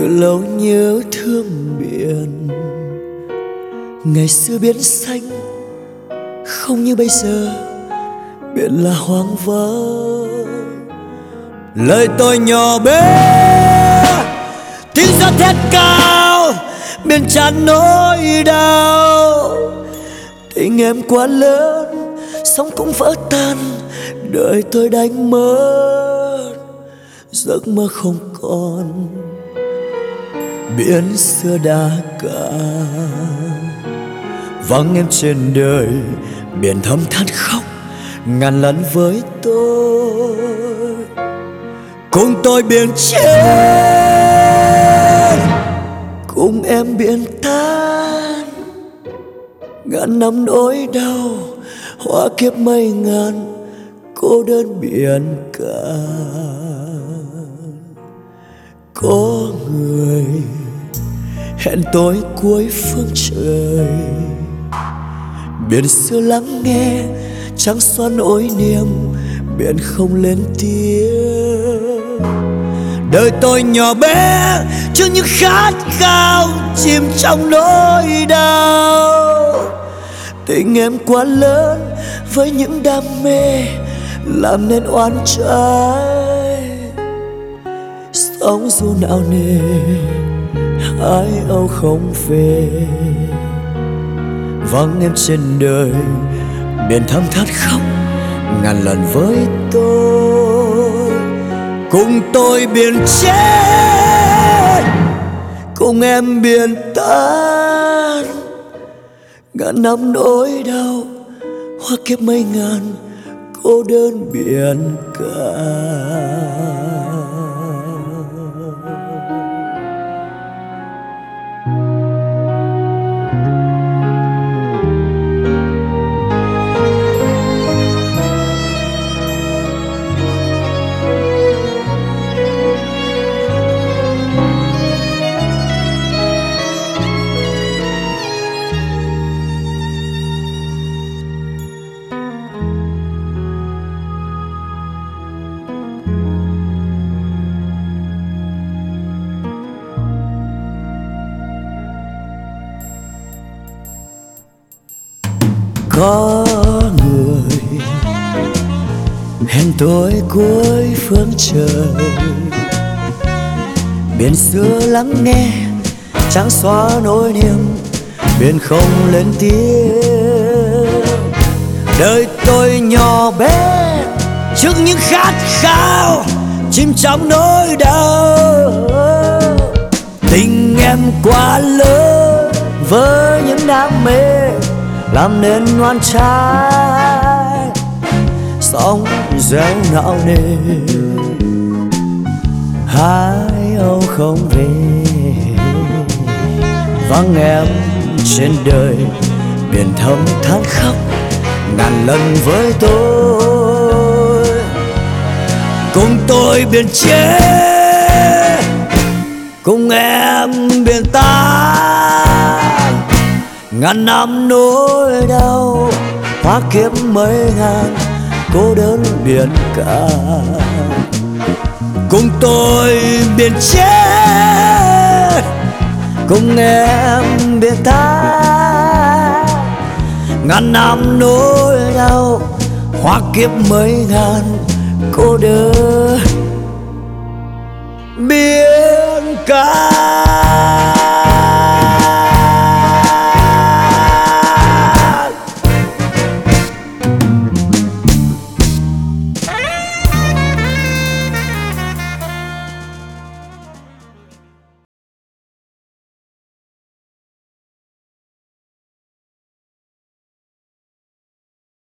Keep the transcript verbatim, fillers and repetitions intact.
từ lâu nhớ thương biển. Ngày xưa biển xanh không như bây giờ, biển là hoang vắng. Lời tôi nhỏ bé, tiếng gió thét cao, biển tràn nỗi đau. Tình em quá lớn, sóng cũng vỡ tan, đời tôi đánh mất, giấc mơ không còn. Biển xưa đã cạn, vắng em trên đời, biển thầm than khóc ngàn lần với tôi. Cùng tôi biển chết, cùng em biển tan. Ngàn năm nỗi đau hóa kiếp mây ngàn, cô đơn biển cả. Có người hẹn tôi cuối phương trời, biển xưa lắng nghe trắng xóa nỗi niềm, biển không lên tiếng. Đời tôi nhỏ bé trước những khát khao, chìm trong nỗi đau. Tình em quá lớn với những đam mê, làm nên oan trái. Sóng dù não nề, hai âu không về. Vắng em trên đời, biển thầm thắt khóc ngàn lần với tôi. Cùng tôi biển chết, cùng em biển tan. Ngàn năm nỗi đau hóa kiếp mây ngàn, cô đơn biển cả. Có người hẹn tôi cuối phương trời, biển xưa lắng nghe trắng xóa nỗi niềm, biển không lên tiếng. Đời tôi nhỏ bé trước những khát khao, chìm trong nỗi đau. Tình em quá lớn với những đam mê, làm nên oan trái. Sóng réo não nề, hai âu không về. Vắng em trên đời, biển thầm than khóc ngàn lần với tôi. Cùng tôi biển chết, cùng em biển tan. Ngàn năm nỗi đau hóa kiếp mấy ngàn, cô đơn biển cả. Cùng tôi biển chết, cùng em biển tan. Ngàn năm nỗi đau hóa kiếp mấy ngàn, cô đơn biển cả.